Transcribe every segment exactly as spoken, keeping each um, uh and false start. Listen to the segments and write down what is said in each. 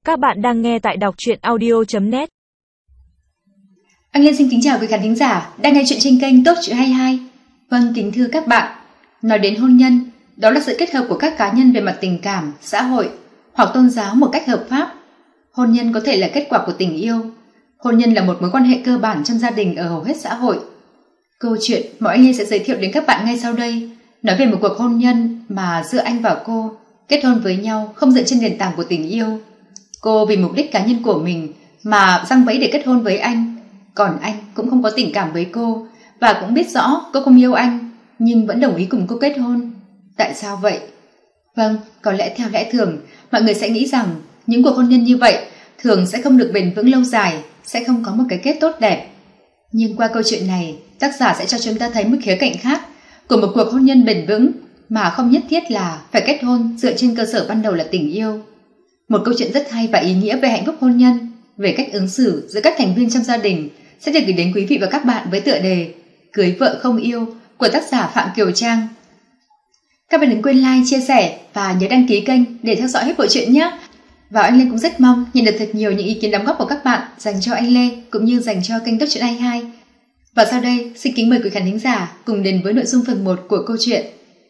Các bạn đang nghe tại đọc truyện audio chấm net. Anh Liên xin kính chào quý khán thính giả đang nghe chuyện trên kênh Top Truyện hai mươi hai. Vâng, kính thưa các bạn, nói đến hôn nhân, đó là sự kết hợp của các cá nhân về mặt tình cảm, xã hội hoặc tôn giáo một cách hợp pháp. Hôn nhân có thể là kết quả của tình yêu. Hôn nhân là một mối quan hệ cơ bản trong gia đình ở hầu hết xã hội. Câu chuyện mà anh Liên sẽ giới thiệu đến các bạn ngay sau đây nói về một cuộc hôn nhân mà giữa anh và cô kết hôn với nhau không dựa trên nền tảng của tình yêu. Cô vì mục đích cá nhân của mình mà giăng bẫy để kết hôn với anh, còn anh cũng không có tình cảm với cô và cũng biết rõ cô không yêu anh nhưng vẫn đồng ý cùng cô kết hôn. Tại sao vậy? Vâng, có lẽ theo lẽ thường mọi người sẽ nghĩ rằng những cuộc hôn nhân như vậy thường sẽ không được bền vững lâu dài, sẽ không có một cái kết tốt đẹp. Nhưng qua câu chuyện này, tác giả sẽ cho chúng ta thấy một khía cạnh khác của một cuộc hôn nhân bền vững mà không nhất thiết là phải kết hôn dựa trên cơ sở ban đầu là tình yêu. Một câu chuyện rất hay và ý nghĩa về hạnh phúc hôn nhân, về cách ứng xử giữa các thành viên trong gia đình sẽ được gửi đến quý vị và các bạn với tựa đề Cưới vợ không yêu của tác giả Phạm Kiều Trang. Các bạn đừng quên like, chia sẻ và nhớ đăng ký kênh để theo dõi hết bộ truyện nhé. Và anh Lê cũng rất mong nhận được thật nhiều những ý kiến đóng góp của các bạn dành cho anh Lê cũng như dành cho kênh Top Truyện hai mươi hai. Và sau đây, xin kính mời quý khán thính giả cùng đến với nội dung phần một của câu chuyện.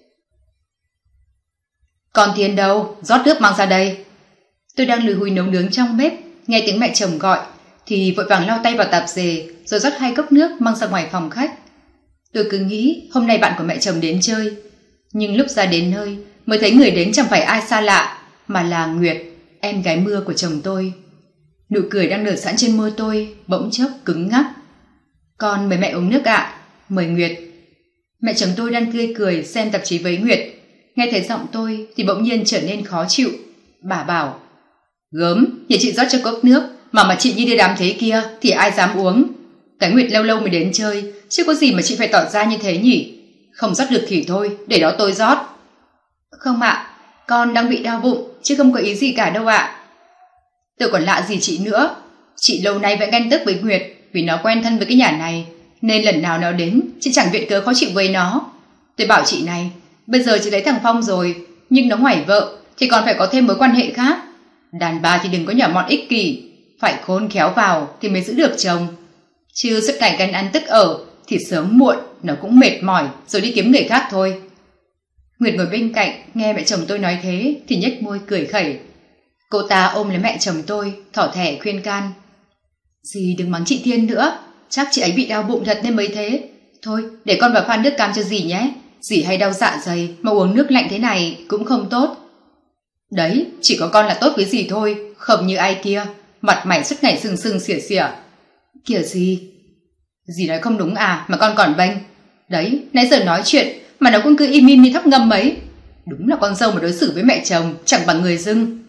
Còn tiền đâu? Rót nước mang ra đây. Tôi đang lùi hùi nấu nướng trong bếp, nghe tiếng mẹ chồng gọi thì vội vàng lau tay vào tạp dề rồi rót hai cốc nước mang ra ngoài phòng khách. Tôi cứ nghĩ hôm nay bạn của mẹ chồng đến chơi, nhưng lúc ra đến nơi mới thấy người đến chẳng phải ai xa lạ mà là Nguyệt, em gái mưa của chồng tôi. Nụ cười đang nở sẵn trên môi tôi bỗng chốc cứng ngắc. Con mời mẹ uống nước ạ. Mời Nguyệt. Mẹ chồng tôi đang tươi cười xem tạp chí với Nguyệt, nghe thấy giọng tôi thì bỗng nhiên trở nên khó chịu. Bà bảo: Gớm, nhà chị rót cho cốc nước mà mà chị như đi đám thế kia thì ai dám uống. Cái Nguyệt lâu lâu mới đến chơi, chứ có gì mà chị phải tỏ ra như thế nhỉ? Không rót được thì thôi, để đó tôi rót. Không ạ, con đang bị đau bụng chứ không có ý gì cả đâu ạ. Tôi còn lạ gì chị nữa. Chị lâu nay vẫn ganh tức với Nguyệt vì nó quen thân với cái nhà này, nên lần nào nó đến chị chẳng viện cớ khó chịu với nó. Tôi bảo chị này, bây giờ chị lấy thằng Phong rồi, nhưng nó ngoài vợ thì còn phải có thêm mối quan hệ khác. Đàn bà thì đừng có nhỏ mọn ích kỷ, phải khôn khéo vào thì mới giữ được chồng. Chứ suốt ngày ganh ăn tức ở thì sớm muộn nó cũng mệt mỏi rồi đi kiếm người khác thôi. Nguyệt ngồi bên cạnh nghe mẹ chồng tôi nói thế thì nhếch môi cười khẩy. Cô ta ôm lấy mẹ chồng tôi thỏ thẻ khuyên can: Dì đừng mắng chị Thiên nữa, chắc chị ấy bị đau bụng thật nên mới thế. Thôi để con vào pha nước cam cho dì nhé, dì hay đau dạ dày mà uống nước lạnh thế này cũng không tốt. Đấy, chỉ có con là tốt với dì thôi, không như ai kia, mặt mày suốt ngày sưng sưng xỉa xỉa. Kìa dì, dì nói không đúng à mà con còn bênh. Đấy, nãy giờ nói chuyện mà nó cũng cứ im im như thóc ngâm ấy. Đúng là con dâu mà đối xử với mẹ chồng chẳng bằng người dưng.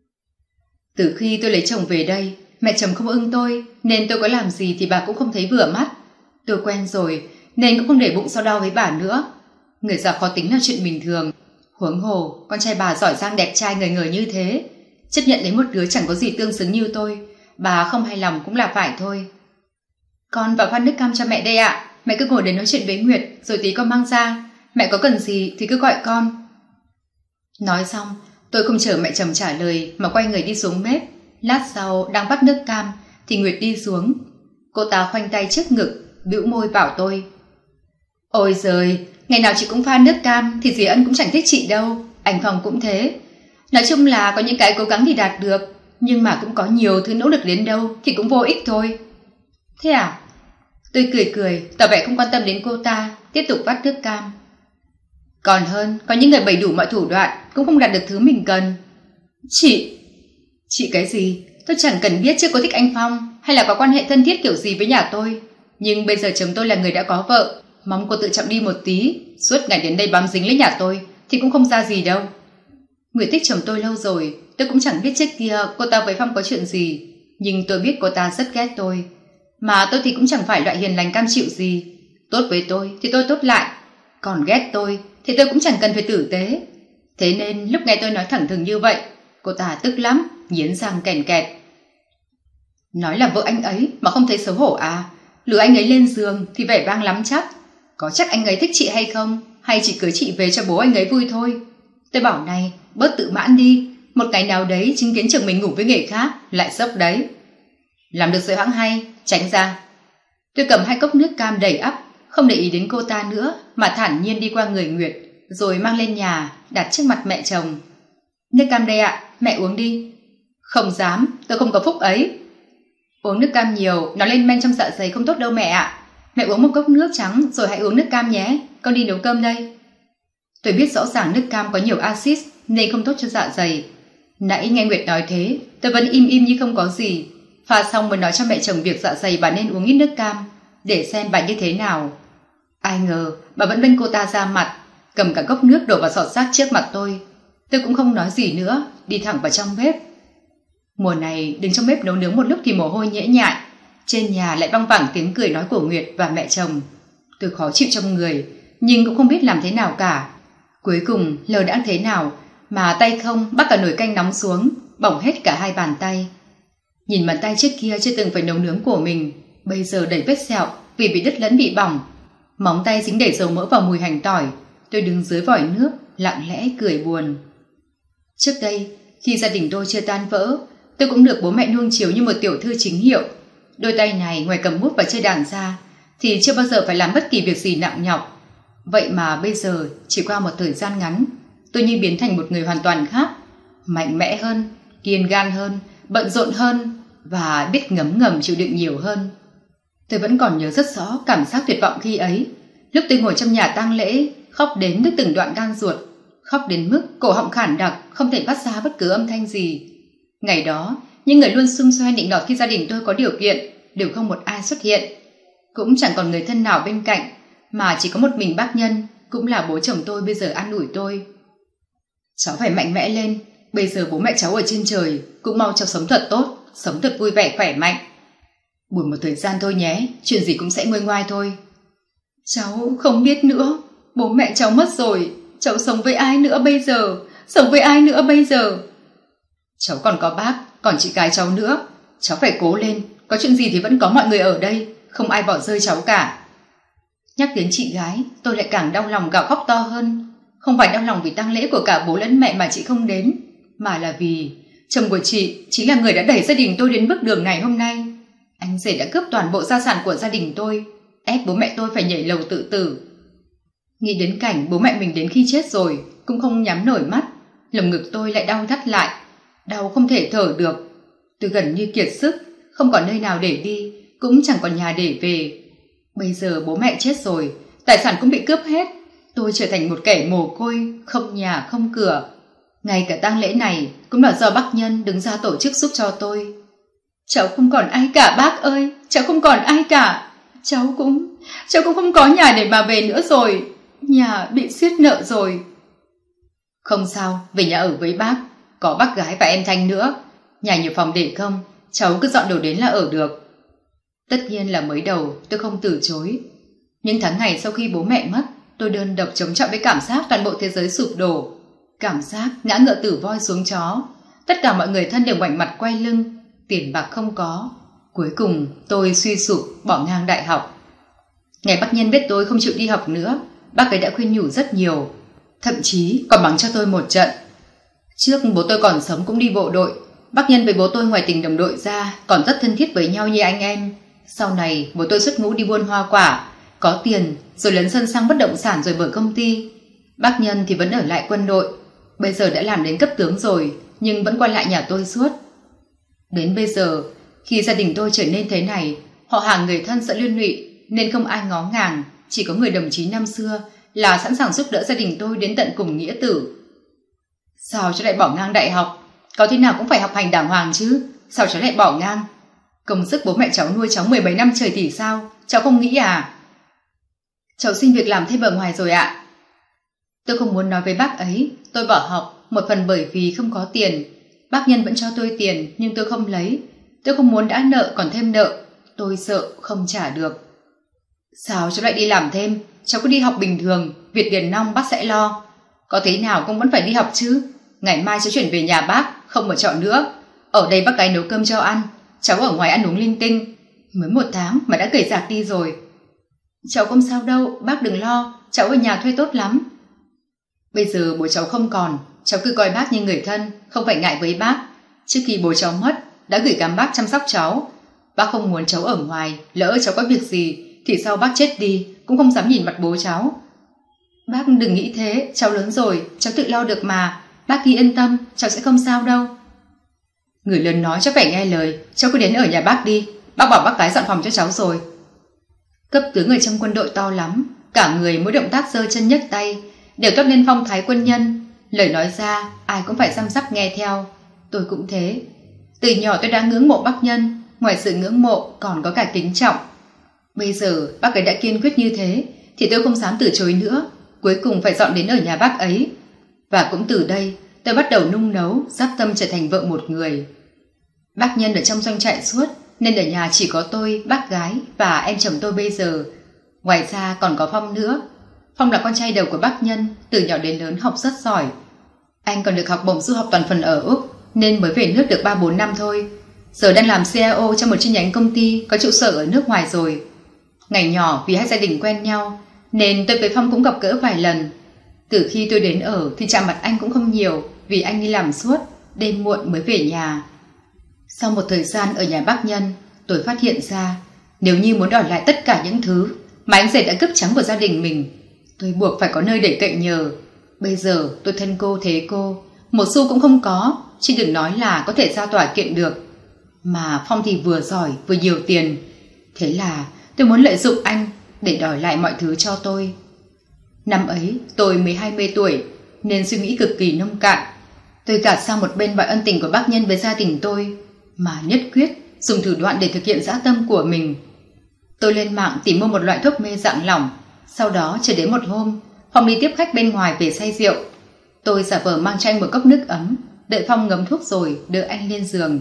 Từ khi tôi lấy chồng về đây, mẹ chồng không ưng tôi nên tôi có làm gì thì bà cũng không thấy vừa mắt. Tôi quen rồi nên cũng không để bụng so đo với bà nữa. Người già khó tính là chuyện bình thường. Huống hồ con trai bà giỏi giang đẹp trai người người như thế, chấp nhận lấy một đứa chẳng có gì tương xứng như tôi, bà không hài lòng cũng là phải thôi. Con vào pha nước cam cho mẹ đây ạ. Mẹ cứ ngồi để nói chuyện với Nguyệt rồi tí con mang ra. Mẹ có cần gì thì cứ gọi con. Nói xong tôi không chờ mẹ chồng trả lời mà quay người đi xuống bếp. Lát sau đang bắt nước cam thì Nguyệt đi xuống. Cô ta khoanh tay trước ngực, bĩu môi bảo tôi: Ôi giời, ngày nào chị cũng pha nước cam thì dì Ân cũng chẳng thích chị đâu, anh Phong cũng thế. Nói chung là có những cái cố gắng thì đạt được, nhưng mà cũng có nhiều thứ nỗ lực đến đâu thì cũng vô ích thôi. Thế à? Tôi cười cười, tỏ vẻ không quan tâm đến cô ta, tiếp tục vắt nước cam. Còn hơn, có những người bày đủ mọi thủ đoạn cũng không đạt được thứ mình cần. Chị... Chị cái gì? Tôi chẳng cần biết trước cô thích anh Phong hay là có quan hệ thân thiết kiểu gì với nhà tôi. Nhưng bây giờ chồng tôi là người đã có vợ, mong cô tự trọng đi một tí. Suốt ngày đến đây bám dính lấy nhà tôi thì cũng không ra gì đâu. Người thích chồng tôi lâu rồi, tôi cũng chẳng biết trước kia cô ta với Phong có chuyện gì. Nhưng tôi biết cô ta rất ghét tôi. Mà tôi thì cũng chẳng phải loại hiền lành cam chịu gì. Tốt với tôi thì tôi tốt lại, còn ghét tôi thì tôi cũng chẳng cần phải tử tế. Thế nên lúc nghe tôi nói thẳng thừng như vậy, cô ta tức lắm, nghiến răng kèn kẹt. Nói là vợ anh ấy mà không thấy xấu hổ à? Lừa anh ấy lên giường thì vẻ vang lắm chắc. Có chắc anh ấy thích chị hay không? Hay chỉ cưới chị về cho bố anh ấy vui thôi? Tôi bảo này, bớt tự mãn đi. Một ngày nào đấy chứng kiến chồng mình ngủ với người khác lại sốc đấy. Làm được rồi hãng hay, tránh ra. Tôi cầm hai cốc nước cam đầy ắp, không để ý đến cô ta nữa mà thản nhiên đi qua người Nguyệt, rồi mang lên nhà, đặt trước mặt mẹ chồng. Nước cam đây ạ, mẹ uống đi. Không dám, tôi không có phúc ấy. Uống nước cam nhiều, nó lên men trong dạ dày không tốt đâu mẹ ạ. Mẹ uống một cốc nước trắng rồi hãy uống nước cam nhé, con đi nấu cơm đây. Tôi biết rõ ràng nước cam có nhiều axit nên không tốt cho dạ dày. Nãy nghe Nguyệt nói thế, tôi vẫn im im như không có gì. Pha xong mới nói cho mẹ chồng việc dạ dày bà nên uống ít nước cam, để xem bà như thế nào. Ai ngờ bà vẫn bênh cô ta ra mặt, cầm cả cốc nước đổ vào xọt rác trước mặt tôi. Tôi cũng không nói gì nữa, đi thẳng vào trong bếp. Mùa này đứng trong bếp nấu nướng một lúc thì mồ hôi nhễ nhại, trên nhà lại văng vẳng tiếng cười nói của Nguyệt và mẹ chồng. Tôi khó chịu trong người, nhưng cũng không biết làm thế nào cả. Cuối cùng lờ đãng thế nào mà tay không bắt cả nồi canh nóng xuống, bỏng hết cả hai bàn tay. Nhìn bàn tay trước kia chưa từng phải nấu nướng của mình, bây giờ đầy vết sẹo vì bị đứt lẫn bị bỏng. Móng tay dính đầy dầu mỡ và mùi hành tỏi. Tôi đứng dưới vòi nước lặng lẽ cười buồn. Trước đây khi gia đình tôi chưa tan vỡ, tôi cũng được bố mẹ nuông chiều như một tiểu thư chính hiệu. Đôi tay này ngoài cầm bút và chơi đàn ra thì chưa bao giờ phải làm bất kỳ việc gì nặng nhọc. Vậy mà bây giờ chỉ qua một thời gian ngắn, tôi như biến thành một người hoàn toàn khác, mạnh mẽ hơn, kiên gan hơn, bận rộn hơn và biết ngấm ngầm chịu đựng nhiều hơn. Tôi vẫn còn nhớ rất rõ cảm giác tuyệt vọng khi ấy, lúc tôi ngồi trong nhà tang lễ, khóc đến đứt từng đoạn gan ruột, khóc đến mức cổ họng khản đặc, không thể phát ra bất cứ âm thanh gì. Ngày đó, những người luôn xung xoe nịnh nọt khi gia đình tôi có điều kiện đều không một ai xuất hiện, cũng chẳng còn người thân nào bên cạnh, mà chỉ có một mình bác Nhân, cũng là bố chồng tôi bây giờ an ủi tôi. Cháu phải mạnh mẽ lên, bây giờ bố mẹ cháu ở trên trời, cũng mong cháu sống thật tốt, sống thật vui vẻ khỏe mạnh. Buồn một thời gian thôi nhé, chuyện gì cũng sẽ nguôi ngoai thôi. Cháu không biết nữa, bố mẹ cháu mất rồi, cháu sống với ai nữa bây giờ, sống với ai nữa bây giờ. Cháu còn có bác, còn chị gái cháu nữa, cháu phải cố lên, có chuyện gì thì vẫn có mọi người ở đây, không ai bỏ rơi cháu cả. Nhắc đến chị gái, tôi lại càng đau lòng gào khóc to hơn. Không phải đau lòng vì tang lễ của cả bố lẫn mẹ mà chị không đến, mà là vì chồng của chị chính là người đã đẩy gia đình tôi đến bước đường này hôm nay. Anh rể đã cướp toàn bộ gia sản của gia đình tôi, ép bố mẹ tôi phải nhảy lầu tự tử. Nghĩ đến cảnh bố mẹ mình đến khi chết rồi cũng không nhắm nổi mắt, lồng ngực tôi lại đau thắt lại, đau không thể thở được. Tôi gần như kiệt sức, không còn nơi nào để đi, cũng chẳng còn nhà để về. Bây giờ bố mẹ chết rồi, tài sản cũng bị cướp hết, tôi trở thành một kẻ mồ côi, không nhà không cửa. Ngay cả tang lễ này cũng là do bác Nhân đứng ra tổ chức giúp cho tôi. Cháu không còn ai cả bác ơi, cháu không còn ai cả. Cháu cũng, cháu cũng không có nhà để mà về nữa rồi, nhà bị xiết nợ rồi. Không sao, về nhà ở với bác, có bác gái và em Thanh nữa. Nhà nhiều phòng để không, cháu cứ dọn đồ đến là ở được. Tất nhiên là mới đầu tôi không từ chối. Những tháng ngày sau khi bố mẹ mất, tôi đơn độc chống chọi với cảm giác toàn bộ thế giới sụp đổ. Cảm giác ngã ngựa từ voi xuống chó. Tất cả mọi người thân đều ngoảnh mặt quay lưng, tiền bạc không có. Cuối cùng tôi suy sụp bỏ ngang đại học. Ngày bác Nhân biết tôi không chịu đi học nữa, bác ấy đã khuyên nhủ rất nhiều, thậm chí còn mắng cho tôi một trận. Trước bố tôi còn sống cũng đi bộ đội, bác Nhân với bố tôi ngoài tình đồng đội ra còn rất thân thiết với nhau như anh em. Sau này bố tôi xuất ngũ đi buôn hoa quả, có tiền rồi lấn sân sang bất động sản rồi mở công ty. Bác Nhân thì vẫn ở lại quân đội, bây giờ đã làm đến cấp tướng rồi nhưng vẫn quay lại nhà tôi suốt. Đến bây giờ khi gia đình tôi trở nên thế này, họ hàng người thân sẽ liên lụy nên không ai ngó ngàng, chỉ có người đồng chí năm xưa là sẵn sàng giúp đỡ gia đình tôi đến tận cùng nghĩa tử. Sao cháu lại bỏ ngang đại học? Có thế nào cũng phải học hành đàng hoàng chứ, sao cháu lại bỏ ngang? Công sức bố mẹ cháu nuôi cháu mười mấy năm trời thì sao, cháu không nghĩ à? Cháu xin việc làm thêm ở ngoài rồi ạ. Tôi không muốn nói với bác ấy tôi bỏ học, một phần bởi vì không có tiền. Bác Nhân vẫn cho tôi tiền nhưng tôi không lấy. Tôi không muốn đã nợ còn thêm nợ, tôi sợ không trả được. Sao cháu lại đi làm thêm? Cháu cứ đi học bình thường, việc tiền nong bác sẽ lo. Có thế nào cũng vẫn phải đi học chứ. Ngày mai cháu chuyển về nhà bác, không ở trọ nữa. Ở đây bác gái nấu cơm cho ăn, cháu ở ngoài ăn uống linh tinh. Mới một tháng mà đã gầy rạc đi rồi. Cháu không sao đâu, bác đừng lo, cháu ở nhà thuê tốt lắm. Bây giờ bố cháu không còn, cháu cứ coi bác như người thân, không phải ngại với bác. Trước khi bố cháu mất, đã gửi gắm bác chăm sóc cháu. Bác không muốn cháu ở ngoài, lỡ cháu có việc gì, thì sau bác chết đi, cũng không dám nhìn mặt bố cháu. Bác đừng nghĩ thế, cháu lớn rồi, cháu tự lo được mà. Bác cứ yên tâm, cháu sẽ không sao đâu. Người lớn nói cháu phải nghe lời, cháu cứ đến ở nhà bác đi. Bác bảo bác gái dọn phòng cho cháu rồi. Cấp tướng ở trong quân đội to lắm, cả người mỗi động tác giơ chân nhấc tay đều toát lên phong thái quân nhân. Lời nói ra ai cũng phải răm rắp nghe theo. Tôi cũng thế. Từ nhỏ tôi đã ngưỡng mộ bác Nhân, ngoài sự ngưỡng mộ còn có cả kính trọng. Bây giờ bác ấy đã kiên quyết như thế thì tôi không dám từ chối nữa. Cuối cùng phải dọn đến ở nhà bác ấy. Và cũng từ đây tôi bắt đầu nung nấu, dắp tâm trở thành vợ một người. Bác Nhân ở trong doanh trại suốt, nên ở nhà chỉ có tôi, bác gái và em chồng tôi bây giờ. Ngoài ra còn có Phong nữa. Phong là con trai đầu của bác Nhân, từ nhỏ đến lớn học rất giỏi. Anh còn được học bổng du học toàn phần ở Úc, nên mới về nước được ba bốn năm thôi. Giờ đang làm xê e ô trong một chi nhánh công ty có trụ sở ở nước ngoài rồi. Ngày nhỏ vì hai gia đình quen nhau, nên tôi với Phong cũng gặp gỡ vài lần. Từ khi tôi đến ở thì chạm mặt anh cũng không nhiều, vì anh đi làm suốt, đêm muộn mới về nhà. Sau một thời gian ở nhà bác Nhân, tôi phát hiện ra nếu như muốn đòi lại tất cả những thứ mà anh rể đã cướp trắng của gia đình mình, tôi buộc phải có nơi để cậy nhờ. Bây giờ tôi thân cô thế cô, một xu cũng không có, chứ đừng nói là có thể ra tòa kiện được. Mà Phong thì vừa giỏi vừa nhiều tiền. Thế là tôi muốn lợi dụng anh để đòi lại mọi thứ cho tôi. Năm ấy tôi mới hai mươi tuổi, nên suy nghĩ cực kỳ nông cạn. Tôi gạt sang một bên mọi ân tình của bác Nhân với gia đình tôi, mà nhất quyết dùng thủ đoạn để thực hiện dã tâm của mình. Tôi lên mạng tìm mua một loại thuốc mê dạng lỏng. Sau đó chờ đến một hôm, Phong đi tiếp khách bên ngoài về say rượu. Tôi giả vờ mang cho anh một cốc nước ấm, đợi Phong ngấm thuốc rồi đưa anh lên giường.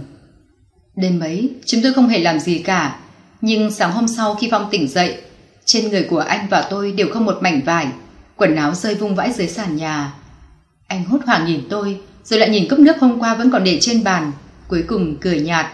Đêm ấy chúng tôi không hề làm gì cả. Nhưng sáng hôm sau khi Phong tỉnh dậy, trên người của anh và tôi đều không một mảnh vải, quần áo rơi vung vãi dưới sàn nhà. Anh hốt hoảng nhìn tôi, rồi lại nhìn cốc nước hôm qua vẫn còn để trên bàn, cuối cùng cười nhạt.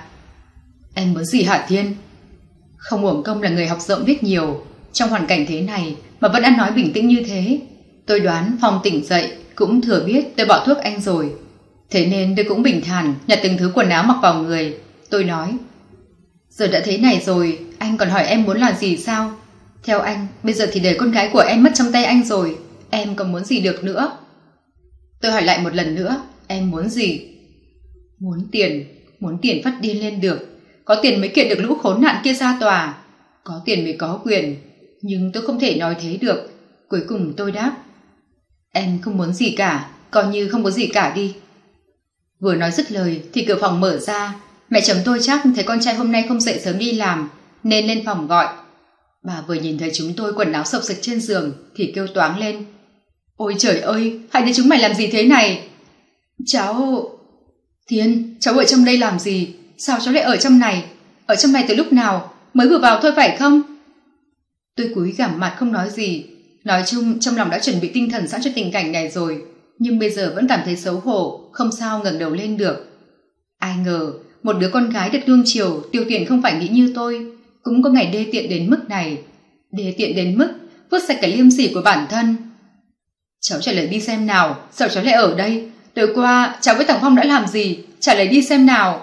Em muốn gì hả Thiên? Không uổng công là người học rộng biết nhiều, trong hoàn cảnh thế này mà vẫn ăn nói bình tĩnh như thế. Tôi đoán Phong tỉnh dậy cũng thừa biết tôi bỏ thuốc anh rồi, thế nên tôi cũng bình thản nhặt từng thứ quần áo mặc vào người. Tôi nói, giờ đã thế này rồi, anh còn hỏi em muốn làm gì sao? Theo anh, bây giờ thì đời con gái của em mất trong tay anh rồi, em còn muốn gì được nữa? Tôi hỏi lại một lần nữa, em muốn gì? Muốn tiền, muốn tiền phát điên lên được. Có tiền mới kiện được lũ khốn nạn kia ra tòa. Có tiền mới có quyền. Nhưng tôi không thể nói thế được. Cuối cùng tôi đáp, em không muốn gì cả, coi như không có gì cả đi. Vừa nói dứt lời thì cửa phòng mở ra. Mẹ chồng tôi chắc thấy con trai hôm nay không dậy sớm đi làm, nên lên phòng gọi. Bà vừa nhìn thấy chúng tôi quần áo sộc sạch trên giường thì kêu toáng lên, ôi trời ơi, hai đứa chúng mày làm gì thế này? Cháu... Thiên, cháu ở trong đây làm gì? Sao cháu lại ở trong này? Ở trong này từ lúc nào? Mới vừa vào thôi phải không? Tôi cúi gằm mặt không nói gì. Nói chung trong lòng đã chuẩn bị tinh thần sẵn cho tình cảnh này rồi, nhưng bây giờ vẫn cảm thấy xấu hổ, không sao ngẩng đầu lên được. Ai ngờ một đứa con gái được nuông chiều, tiêu tiền không phải nghĩ như tôi, cũng có ngày đê tiện đến mức này. Đê tiện đến mức vứt sạch cả liêm sỉ của bản thân. Cháu trả lời đi xem nào, sao cháu lại ở đây? Tối qua cháu với thằng Phong đã làm gì? Trả lời đi xem nào.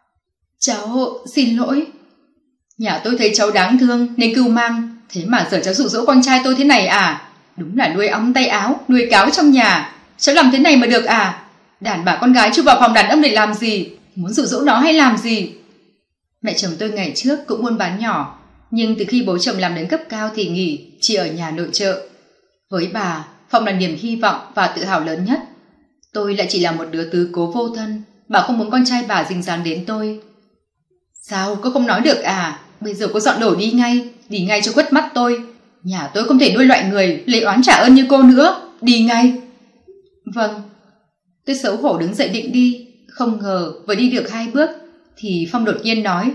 Cháu xin lỗi. Nhà tôi thấy cháu đáng thương nên cưu mang, thế mà giờ cháu dụ dỗ con trai tôi thế này à? Đúng là nuôi ong tay áo, nuôi cáo trong nhà. Cháu làm thế này mà được à? Đàn bà con gái chui vào phòng đàn ông để làm gì? Muốn dụ dỗ nó hay làm gì? Mẹ chồng tôi ngày trước cũng buôn bán nhỏ, nhưng từ khi bố chồng làm đến cấp cao thì nghỉ, chỉ ở nhà nội trợ. Với bà, Phong là niềm hy vọng và tự hào lớn nhất. Tôi lại chỉ là một đứa tứ cố vô thân. Bà không muốn con trai bà dính dáng đến tôi. Sao cô không nói được à? Bây giờ cô dọn đồ đi ngay, đi ngay cho khuất mắt tôi. Nhà tôi không thể nuôi loại người lấy oán trả ơn như cô nữa. Đi ngay. Vâng. Tôi xấu hổ đứng dậy định đi. Không ngờ vừa đi được hai bước thì Phong đột nhiên nói,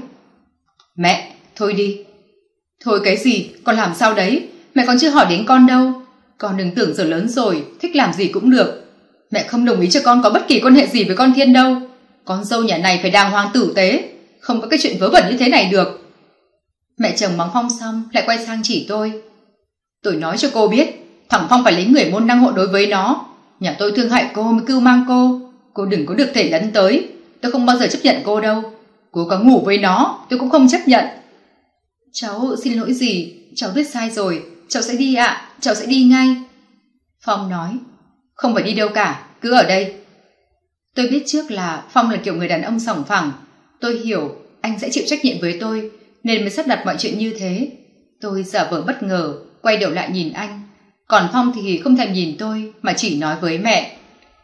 mẹ, thôi đi. Thôi cái gì, con làm sao đấy? Mẹ còn chưa hỏi đến con đâu. Con đừng tưởng giờ lớn rồi, thích làm gì cũng được. Mẹ không đồng ý cho con có bất kỳ quan hệ gì với con Thiên đâu. Con dâu nhà này phải đàng hoàng tử tế, không có cái chuyện vớ vẩn như thế này được. Mẹ chồng mắng Phong xong lại quay sang chỉ tôi. Tôi nói cho cô biết, thằng Phong phải lấy người môn đăng hộ đối với nó. Nhà tôi thương hại cô mới cưu mang cô. Cô đừng có được thể lấn tới. Tôi không bao giờ chấp nhận cô đâu. Cô có ngủ với nó tôi cũng không chấp nhận. Cháu xin lỗi dì, cháu biết sai rồi. Cháu sẽ đi ạ, à, cháu sẽ đi ngay. Phong nói, không phải đi đâu cả, cứ ở đây. Tôi biết trước là Phong là kiểu người đàn ông sòng phẳng. Tôi hiểu anh sẽ chịu trách nhiệm với tôi, nên mới sắp đặt mọi chuyện như thế. Tôi giả vờ bất ngờ, quay đầu lại nhìn anh. Còn Phong thì không thèm nhìn tôi, mà chỉ nói với mẹ.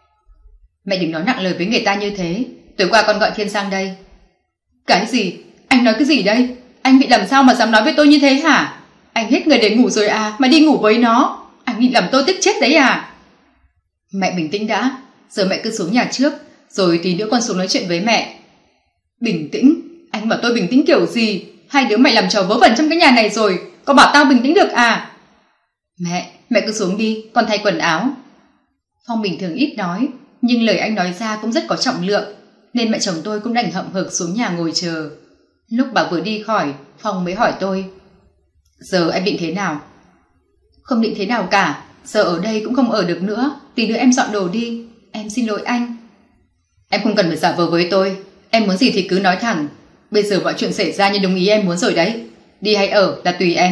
Mẹ đừng nói nặng lời với người ta như thế. Tối qua con gọi Thiên sang đây. Cái gì? Anh nói cái gì đây? Anh bị làm sao mà dám nói với tôi như thế hả? Anh hết người để ngủ rồi à, mà đi ngủ với nó. Anh định làm tôi tức chết đấy à? Mẹ bình tĩnh đã. Giờ mẹ cứ xuống nhà trước, rồi tí nữa con xuống nói chuyện với mẹ. Bình tĩnh? Anh bảo tôi bình tĩnh kiểu gì? Hai đứa mày làm trò vớ vẩn trong cái nhà này rồi, có bảo tao bình tĩnh được à? Mẹ, mẹ cứ xuống đi, con thay quần áo. Phong bình thường ít nói, nhưng lời anh nói ra cũng rất có trọng lượng, nên mẹ chồng tôi cũng đành hậm hực xuống nhà ngồi chờ. Lúc bà vừa đi khỏi, Phong mới hỏi tôi, giờ em định thế nào? Không định thế nào cả, giờ ở đây cũng không ở được nữa, tí nữa em dọn đồ đi. Em xin lỗi anh. Em không cần phải giả vờ với tôi, em muốn gì thì cứ nói thẳng. Bây giờ mọi chuyện xảy ra như đúng ý em muốn rồi đấy. Đi hay ở là tùy em.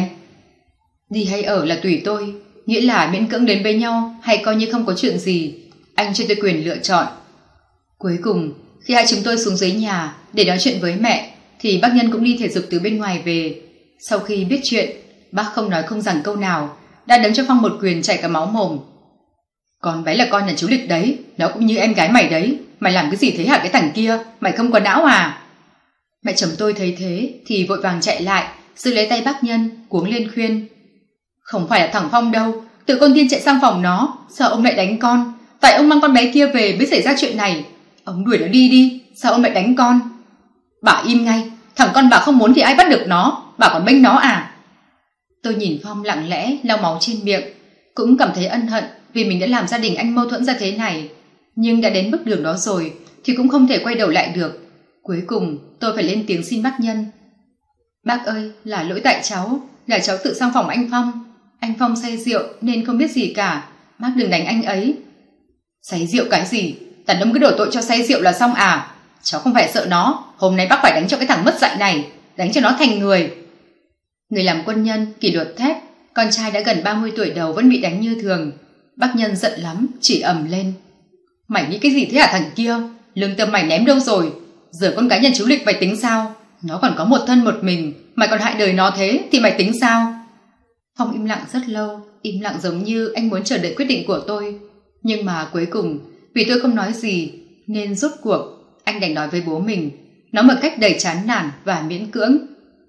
Đi hay ở là tùy tôi, nghĩa là miễn cưỡng đến với nhau hay coi như không có chuyện gì. Anh cho tôi quyền lựa chọn. Cuối cùng, khi hai chúng tôi xuống dưới nhà để nói chuyện với mẹ, thì bác Nhân cũng đi thể dục từ bên ngoài về. Sau khi biết chuyện, bác không nói không rằng câu nào, đã đấm cho Phong một quyền chảy cả máu mồm. Con bé là con nhà chú Lịch đấy, nó cũng như em gái mày đấy. Mày làm cái gì thế hả cái thằng kia? Mày không có não à? Mẹ chồng tôi thấy thế thì vội vàng chạy lại, giữ lấy tay bác Nhân, cuống lên khuyên. Không phải là thằng Phong đâu, tự con Tiên chạy sang phòng nó, sao ông lại đánh con? Tại ông mang con bé kia về mới xảy ra chuyện này. Ông đuổi nó đi đi, sao ông lại đánh con? Bà im ngay, thằng con bà không muốn thì ai bắt được nó, bà còn bênh nó à? Tôi nhìn Phong lặng lẽ lau máu trên miệng, cũng cảm thấy ân hận vì mình đã làm gia đình anh mâu thuẫn ra thế này. Nhưng đã đến bước đường đó rồi thì cũng không thể quay đầu lại được. Cuối cùng tôi phải lên tiếng xin bác Nhân. Bác ơi, là lỗi tại cháu, là cháu tự sang phòng anh Phong. Anh Phong say rượu nên không biết gì cả, bác đừng đánh anh ấy. Say rượu cái gì? Đàn ông cứ đổ tội cho say rượu là xong à? Cháu không phải sợ nó, hôm nay bác phải đánh cho cái thằng mất dạy này, đánh cho nó thành người. Người làm quân nhân, kỷ luật thép, con trai đã gần ba mươi tuổi đầu vẫn bị đánh như thường. Bác Nhân giận lắm, chỉ ầm lên. Mày nghĩ cái gì thế hả thằng kia? Lương tâm mày ném đâu rồi? Giờ con gái nhà chú Lịch mày tính sao? Nó còn có một thân một mình, mày còn hại đời nó thế thì mày tính sao? Phong im lặng rất lâu, im lặng giống như anh muốn chờ đợi quyết định của tôi. Nhưng mà cuối cùng, vì tôi không nói gì, nên rốt cuộc anh đành nói với bố mình, nói một cách đầy chán nản và miễn cưỡng.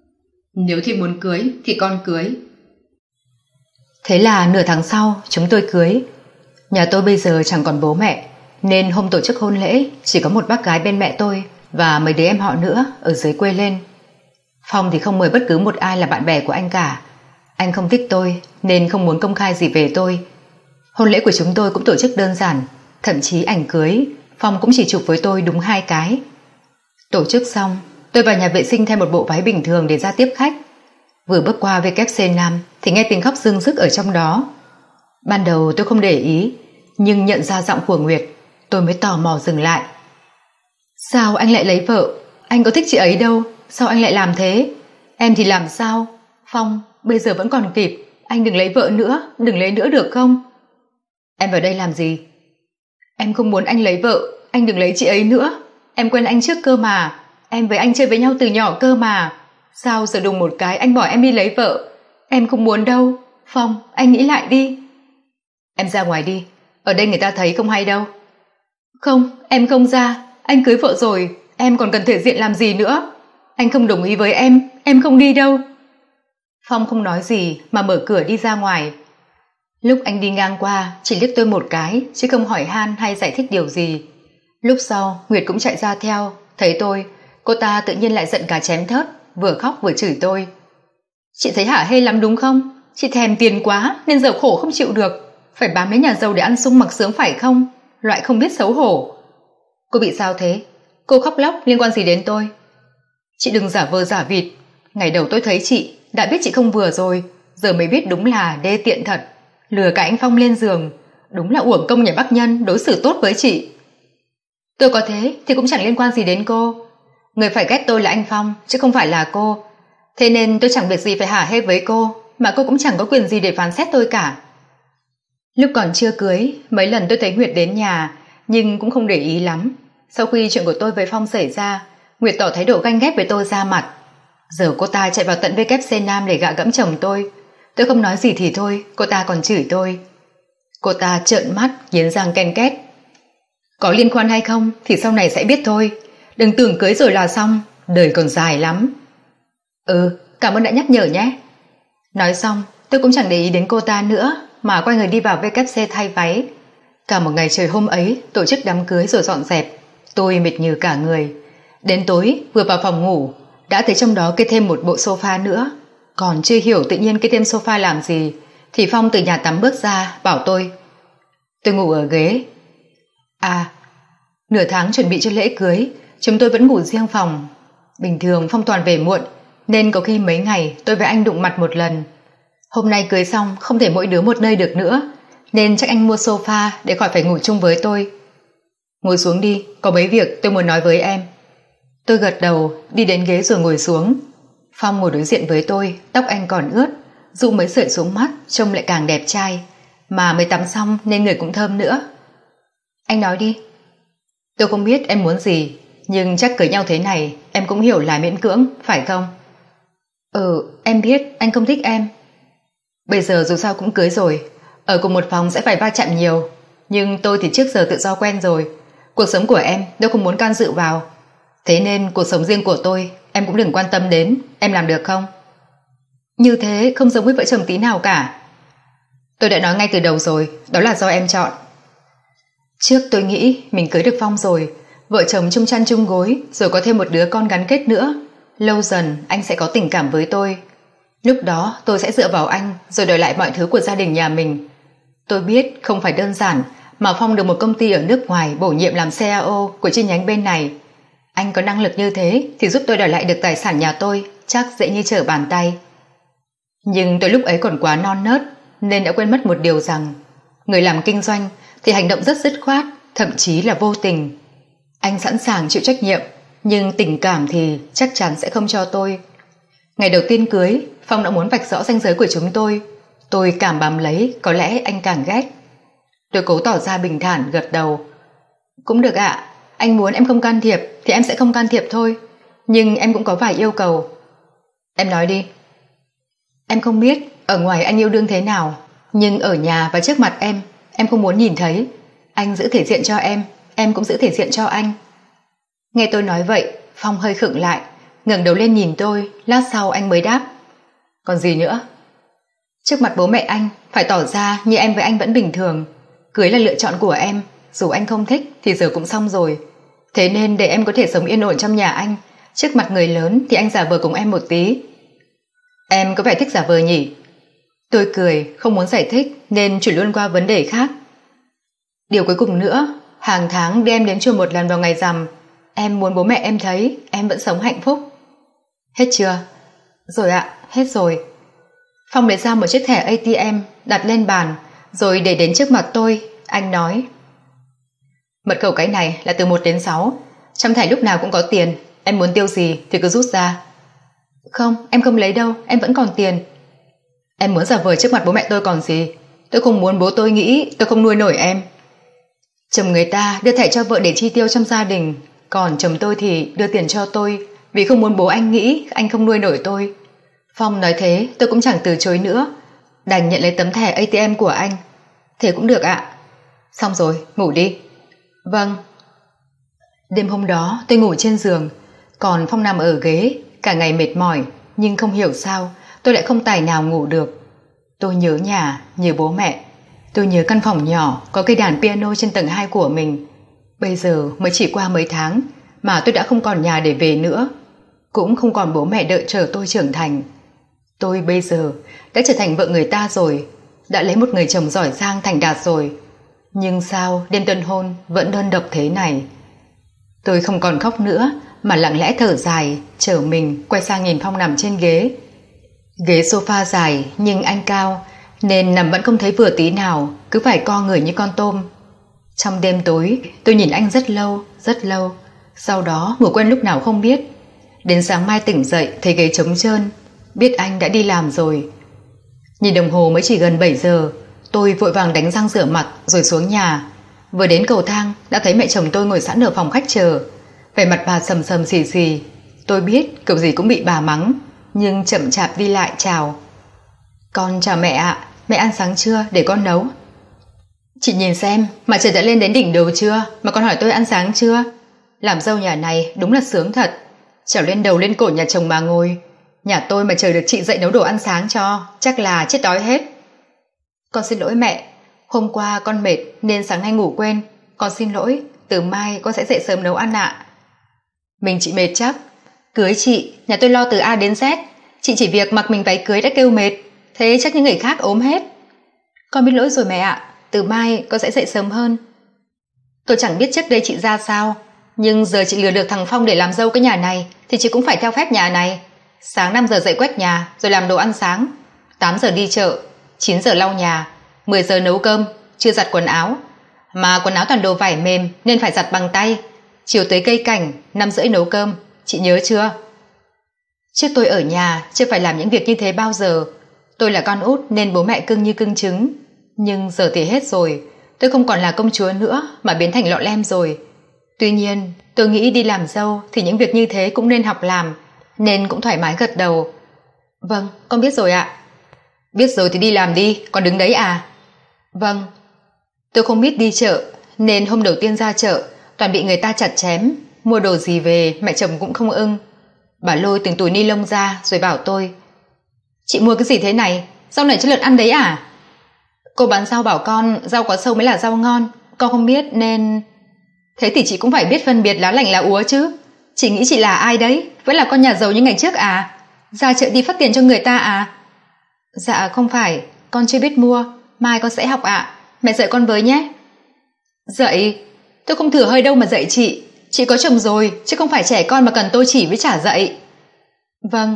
Nếu Thiên muốn cưới thì con cưới. Thế là nửa tháng sau chúng tôi cưới. Nhà tôi bây giờ chẳng còn bố mẹ, nên hôm tổ chức hôn lễ chỉ có một bác gái bên mẹ tôi và mấy đứa em họ nữa ở dưới quê lên. Phong thì không mời bất cứ một ai là bạn bè của anh cả. Anh không thích tôi nên không muốn công khai gì về tôi. Hôn lễ của chúng tôi cũng tổ chức đơn giản, thậm chí ảnh cưới Phong cũng chỉ chụp với tôi đúng hai cái. Tổ chức xong, tôi vào nhà vệ sinh thay một bộ váy bình thường để ra tiếp khách. Vừa bước qua vê kép xê Nam thì nghe tiếng khóc rưng rức ở trong đó. Ban đầu tôi không để ý, nhưng nhận ra giọng của Nguyệt, tôi mới tò mò dừng lại. Sao anh lại lấy vợ? Anh có thích chị ấy đâu, sao anh lại làm thế? Em thì làm sao? Phong, bây giờ vẫn còn kịp, anh đừng lấy vợ nữa, đừng lấy nữa được không? Em vào đây làm gì? Em không muốn anh lấy vợ, anh đừng lấy chị ấy nữa. Em quen anh trước cơ mà, em với anh chơi với nhau từ nhỏ cơ mà. Sao giờ đùng một cái anh bỏ em đi lấy vợ? Em không muốn đâu. Phong, anh nghĩ lại đi. Em ra ngoài đi, ở đây người ta thấy không hay đâu. Không, em không ra, anh cưới vợ rồi, em còn cần thể diện làm gì nữa? Anh không đồng ý với em, em không đi đâu. Phong không nói gì mà mở cửa đi ra ngoài. Lúc anh đi ngang qua chỉ liếc tôi một cái chứ không hỏi han hay giải thích điều gì. Lúc sau Nguyệt cũng chạy ra theo, thấy tôi, cô ta tự nhiên lại giận cả chém thớt, vừa khóc vừa chửi tôi. Chị thấy hả hê lắm đúng không? Chị thèm tiền quá nên giờ khổ không chịu được, phải bám lấy nhà giàu để ăn sung mặc sướng phải không? Loại không biết xấu hổ. Cô bị sao thế? Cô khóc lóc liên quan gì đến tôi? Chị đừng giả vờ giả vịt. Ngày đầu tôi thấy chị đã biết chị không vừa rồi, giờ mới biết đúng là đê tiện thật. Lừa cả anh Phong lên giường, đúng là uổng công nhà bác Nhân đối xử tốt với chị. Tôi có thế thì cũng chẳng liên quan gì đến cô. Người phải ghét tôi là anh Phong chứ không phải là cô. Thế nên tôi chẳng việc gì phải hả hê với cô, mà cô cũng chẳng có quyền gì để phán xét tôi cả. Lúc còn chưa cưới, mấy lần tôi thấy Nguyệt đến nhà, nhưng cũng không để ý lắm. Sau khi chuyện của tôi với Phong xảy ra, Nguyệt tỏ thái độ ganh ghét với tôi ra mặt. Giờ cô ta chạy vào tận vê kép xê Nam để gạ gẫm chồng tôi. Tôi không nói gì thì thôi, cô ta còn chửi tôi. Cô ta trợn mắt, nghiến răng ken két. Có liên quan hay không thì sau này sẽ biết thôi. Đừng tưởng cưới rồi là xong, đời còn dài lắm. Ừ, cảm ơn đã nhắc nhở nhé. Nói xong, tôi cũng chẳng để ý đến cô ta nữa, mà quay người đi vào vê kép xê thay váy. Cả một ngày trời hôm ấy, tổ chức đám cưới rồi dọn dẹp, tôi mệt như cả người. Đến tối, vừa vào phòng ngủ, đã thấy trong đó kê thêm một bộ sofa nữa. Còn chưa hiểu tự nhiên kê thêm sofa làm gì, thì Phong từ nhà tắm bước ra, bảo tôi. Tôi ngủ ở ghế. À, nửa tháng chuẩn bị cho lễ cưới, chúng tôi vẫn ngủ riêng phòng. Bình thường Phong toàn về muộn, nên có khi mấy ngày tôi với anh đụng mặt một lần. Hôm nay cưới xong không thể mỗi đứa một nơi được nữa, nên chắc anh mua sofa để khỏi phải ngủ chung với tôi. Ngồi xuống đi, có mấy việc tôi muốn nói với em. Tôi gật đầu, đi đến ghế rồi ngồi xuống. Phong ngồi đối diện với tôi, tóc anh còn ướt, dụ mấy sợi xuống mắt trông lại càng đẹp trai, mà mới tắm xong nên người cũng thơm nữa. Anh nói đi. Tôi không biết em muốn gì, nhưng chắc cưới nhau thế này em cũng hiểu là miễn cưỡng, phải không? Ừ, em biết anh không thích em. Bây giờ dù sao cũng cưới rồi, ở cùng một phòng sẽ phải va chạm nhiều, nhưng tôi thì trước giờ tự do quen rồi. Cuộc sống của em tôi không muốn can dự vào. Thế nên cuộc sống riêng của tôi em cũng đừng quan tâm đến, em làm được không? Như thế không giống với vợ chồng tí nào cả. Tôi đã nói ngay từ đầu rồi, đó là do em chọn. Trước tôi nghĩ mình cưới được Phong rồi, vợ chồng chung chăn chung gối, rồi có thêm một đứa con gắn kết nữa. Lâu dần anh sẽ có tình cảm với tôi. Lúc đó tôi sẽ dựa vào anh rồi đòi lại mọi thứ của gia đình nhà mình. Tôi biết không phải đơn giản mà Phong được một công ty ở nước ngoài bổ nhiệm làm xê e ô của chi nhánh bên này. Anh có năng lực như thế thì giúp tôi đòi lại được tài sản nhà tôi chắc dễ như trở bàn tay. Nhưng tôi lúc ấy còn quá non nớt nên đã quên mất một điều rằng người làm kinh doanh thì hành động rất dứt khoát, thậm chí là vô tình. Anh sẵn sàng chịu trách nhiệm, nhưng tình cảm thì chắc chắn sẽ không cho tôi. Ngày đầu tiên cưới, Phong đã muốn vạch rõ ranh giới của chúng tôi. Tôi cảm bám lấy, có lẽ anh càng ghét. Tôi cố tỏ ra bình thản, gật đầu. Cũng được ạ, anh muốn em không can thiệp thì em sẽ không can thiệp thôi. Nhưng em cũng có vài yêu cầu. Em nói đi. Em không biết ở ngoài anh yêu đương thế nào, nhưng ở nhà và trước mặt em, em không muốn nhìn thấy. Anh giữ thể diện cho em, em cũng giữ thể diện cho anh. Nghe tôi nói vậy, Phong hơi khựng lại, ngẩng đầu lên nhìn tôi, lát sau anh mới đáp. Còn gì nữa? Trước mặt bố mẹ anh, phải tỏ ra như em với anh vẫn bình thường. Cưới là lựa chọn của em, dù anh không thích thì giờ cũng xong rồi. Thế nên để em có thể sống yên ổn trong nhà anh, trước mặt người lớn thì anh giả vờ cùng em một tí. Em có vẻ thích giả vờ nhỉ? Tôi cười, không muốn giải thích nên chuyển luôn qua vấn đề khác. Điều cuối cùng nữa, hàng tháng đưa em đến chùa một lần vào ngày rằm. Em muốn bố mẹ em thấy em vẫn sống hạnh phúc. Hết chưa? Rồi ạ, hết rồi. Phong lấy ra một chiếc thẻ a tê em đặt lên bàn, rồi để đến trước mặt tôi. Anh nói, mật khẩu cái này là từ một đến sáu. Trong thẻ lúc nào cũng có tiền, em muốn tiêu gì thì cứ rút ra. Không, em không lấy đâu, em vẫn còn tiền. Em muốn giả vờ trước mặt bố mẹ tôi còn gì. Tôi không muốn bố tôi nghĩ tôi không nuôi nổi em. Chồng người ta đưa thẻ cho vợ để chi tiêu trong gia đình, còn chồng tôi thì đưa tiền cho tôi vì không muốn bố anh nghĩ anh không nuôi nổi tôi. Phong nói thế tôi cũng chẳng từ chối nữa, đành nhận lấy tấm thẻ a tê em của anh. Thế cũng được ạ. Xong rồi, ngủ đi. Vâng. Đêm hôm đó tôi ngủ trên giường, còn Phong nằm ở ghế. Cả ngày mệt mỏi, nhưng không hiểu sao tôi lại không tài nào ngủ được. Tôi nhớ nhà, nhớ bố mẹ. Tôi nhớ căn phòng nhỏ có cây đàn piano trên tầng hai của mình. Bây giờ mới chỉ qua mấy tháng mà tôi đã không còn nhà để về nữa, cũng không còn bố mẹ đợi chờ tôi trưởng thành. Tôi bây giờ đã trở thành vợ người ta rồi, đã lấy một người chồng giỏi giang thành đạt rồi. Nhưng sao đêm tân hôn vẫn đơn độc thế này? Tôi không còn khóc nữa mà lặng lẽ thở dài, trở mình quay sang nhìn Phong nằm trên ghế. Ghế sofa dài nhưng anh cao, nên nằm vẫn không thấy vừa tí nào, cứ phải co người như con tôm. Trong đêm tối, tôi nhìn anh rất lâu, rất lâu, sau đó ngủ quên lúc nào không biết. Đến sáng mai tỉnh dậy thấy ghế trống trơn, biết anh đã đi làm rồi. Nhìn đồng hồ mới chỉ gần bảy giờ, tôi vội vàng đánh răng rửa mặt rồi xuống nhà. Vừa đến cầu thang đã thấy mẹ chồng tôi ngồi sẵn ở phòng khách chờ, vẻ mặt bà sầm sầm xì xì. Tôi biết kiểu gì cũng bị bà mắng, nhưng chậm chạp đi lại chào. Con chào mẹ ạ, mẹ ăn sáng chưa để con nấu. Chị nhìn xem, mặt trời đã lên đến đỉnh đầu chưa mà con hỏi tôi ăn sáng chưa. Làm dâu nhà này đúng là sướng thật, trèo lên đầu lên cổ nhà chồng mà ngồi. Nhà tôi mà chờ được chị dậy nấu đồ ăn sáng cho, chắc là chết đói hết. Con xin lỗi mẹ, hôm qua con mệt nên sáng nay ngủ quên. Con xin lỗi, từ mai con sẽ dậy sớm nấu ăn ạ. Mình chị mệt chắc. Cưới chị, nhà tôi lo từ A đến Z, chị chỉ việc mặc mình váy cưới đã kêu mệt, thế chắc những người khác ốm hết. Con biết lỗi rồi mẹ ạ, từ mai con sẽ dậy sớm hơn. Tôi chẳng biết trước đây chị ra sao, nhưng giờ chị lừa được thằng Phong để làm dâu cái nhà này thì chị cũng phải theo phép nhà này. Sáng năm giờ dậy quét nhà rồi làm đồ ăn sáng, tám giờ đi chợ, chín giờ lau nhà, mười giờ nấu cơm, chưa giặt quần áo. Mà quần áo toàn đồ vải mềm nên phải giặt bằng tay. Chiều tới cây cảnh, năm rưỡi nấu cơm, chị nhớ chưa? Trước tôi ở nhà chưa phải làm những việc như thế bao giờ. Tôi là con út nên bố mẹ cưng như cưng trứng. Nhưng giờ thì hết rồi, tôi không còn là công chúa nữa mà biến thành lọ lem rồi. Tuy nhiên, tôi nghĩ đi làm dâu thì những việc như thế cũng nên học làm, nên cũng thoải mái gật đầu. Vâng, con biết rồi ạ. Biết rồi thì đi làm đi, còn đứng đấy à? Vâng. Tôi không biết đi chợ, nên hôm đầu tiên ra chợ toàn bị người ta chặt chém. Mua đồ gì về mẹ chồng cũng không ưng. Bà lôi từng túi ni lông ra rồi bảo tôi: Chị mua cái gì thế này, rau này cho lợn ăn đấy à? Cô bán rau bảo con rau có sâu mới là rau ngon, con không biết nên... Thế thì chị cũng phải biết phân biệt lá lành lá úa chứ. Chị nghĩ chị là ai đấy, vẫn là con nhà giàu như ngày trước à? Ra chợ đi phát tiền cho người ta à? Dạ không phải, con chưa biết mua, mai con sẽ học ạ. À. Mẹ dạy con với nhé. Dạy? Tôi không thừa hơi đâu mà dạy chị. Chị có chồng rồi, chứ không phải trẻ con mà cần tôi chỉ với trả dạy. Vâng.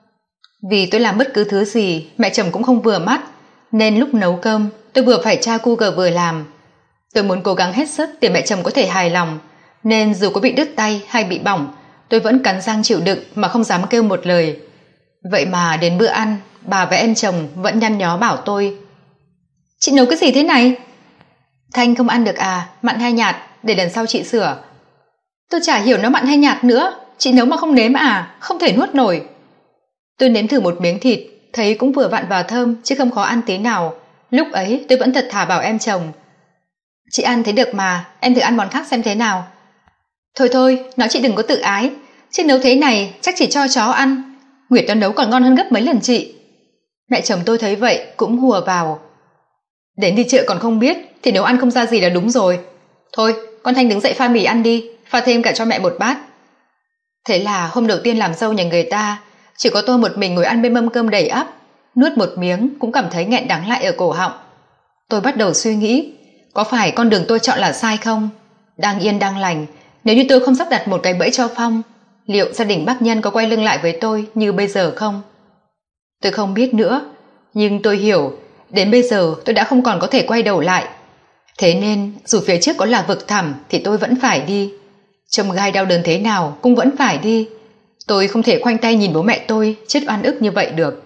Vì tôi làm bất cứ thứ gì mẹ chồng cũng không vừa mắt, nên lúc nấu cơm tôi vừa phải tra Google vừa làm. Tôi muốn cố gắng hết sức để mẹ chồng có thể hài lòng, nên dù có bị đứt tay hay bị bỏng, tôi vẫn cắn răng chịu đựng mà không dám kêu một lời. Vậy mà đến bữa ăn, bà và em chồng vẫn nhăn nhó bảo tôi: Chị nấu cái gì thế này? Thanh không ăn được à, mặn hay nhạt, để lần sau chị sửa. Tôi chả hiểu nó mặn hay nhạt nữa, chị nấu mà không nếm à, không thể nuốt nổi. Tôi nếm thử một miếng thịt, thấy cũng vừa vặn và thơm chứ không khó ăn tí nào. Lúc ấy tôi vẫn thật thà bảo em chồng: Chị ăn thấy được mà, em thử ăn món khác xem thế nào. Thôi thôi, nói chị đừng có tự ái, chứ nấu thế này chắc chỉ cho chó ăn. Nguyệt nó nấu còn ngon hơn gấp mấy lần chị. Mẹ chồng tôi thấy vậy cũng hùa vào: Đến đi chợ còn không biết thì nấu ăn không ra gì là đúng rồi. Thôi, con Thanh đứng dậy pha mì ăn đi, pha thêm cả cho mẹ một bát. Thế là hôm đầu tiên làm dâu nhà người ta, chỉ có tôi một mình ngồi ăn bên mâm cơm đầy ắp, nuốt một miếng cũng cảm thấy nghẹn đắng lại ở cổ họng. Tôi bắt đầu suy nghĩ, có phải con đường tôi chọn là sai không? Đang yên đang lành, nếu như tôi không sắp đặt một cái bẫy cho Phong, liệu gia đình bác Nhân có quay lưng lại với tôi như bây giờ không? Tôi không biết nữa, nhưng tôi hiểu, đến bây giờ tôi đã không còn có thể quay đầu lại. Thế nên, dù phía trước có là vực thẳm thì tôi vẫn phải đi. Trông gai đau đớn thế nào cũng vẫn phải đi. Tôi không thể khoanh tay nhìn bố mẹ tôi chết oan ức như vậy được.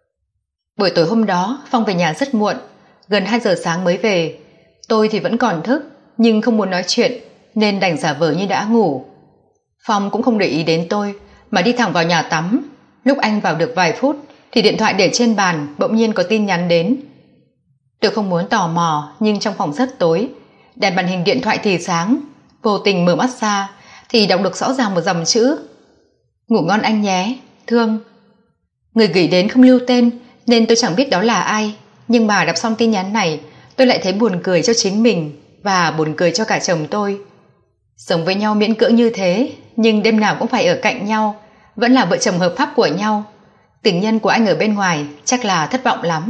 Buổi tối hôm đó, Phong về nhà rất muộn, gần hai giờ sáng mới về. Tôi thì vẫn còn thức, nhưng không muốn nói chuyện, nên đành giả vờ như đã ngủ. Phong cũng không để ý đến tôi, mà đi thẳng vào nhà tắm. Lúc anh vào được vài phút, thì điện thoại để trên bàn bỗng nhiên có tin nhắn đến. Tôi không muốn tò mò, nhưng trong phòng rất tối, đèn màn hình điện thoại thì sáng. Vô tình mở mắt ra, thì đọc được rõ ràng một dòng chữ: Ngủ ngon anh nhé, thương. Người gửi đến không lưu tên, nên tôi chẳng biết đó là ai. Nhưng mà đọc xong tin nhắn này, tôi lại thấy buồn cười cho chính mình và buồn cười cho cả chồng tôi. Sống với nhau miễn cưỡng như thế, nhưng đêm nào cũng phải ở cạnh nhau, vẫn là vợ chồng hợp pháp của nhau. Tình nhân của anh ở bên ngoài chắc là thất vọng lắm.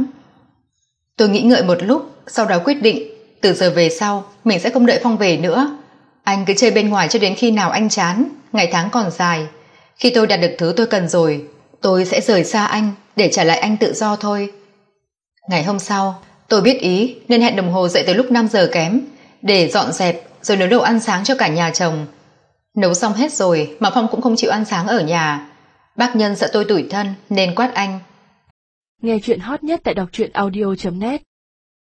Tôi nghĩ ngợi một lúc, sau đó quyết định từ giờ về sau mình sẽ không đợi Phong về nữa. Anh cứ chơi bên ngoài cho đến khi nào anh chán. Ngày tháng còn dài, khi tôi đạt được thứ tôi cần rồi, tôi sẽ rời xa anh để trả lại anh tự do thôi. Ngày hôm sau, tôi biết ý nên hẹn đồng hồ dậy từ lúc năm giờ kém để dọn dẹp rồi nấu đồ ăn sáng cho cả nhà chồng. Nấu xong hết rồi mà Phong cũng không chịu ăn sáng ở nhà. Bác Nhân sợ tôi tủi thân nên quát anh. Nghe chuyện hot nhất tại đọc truyện audio chấm net.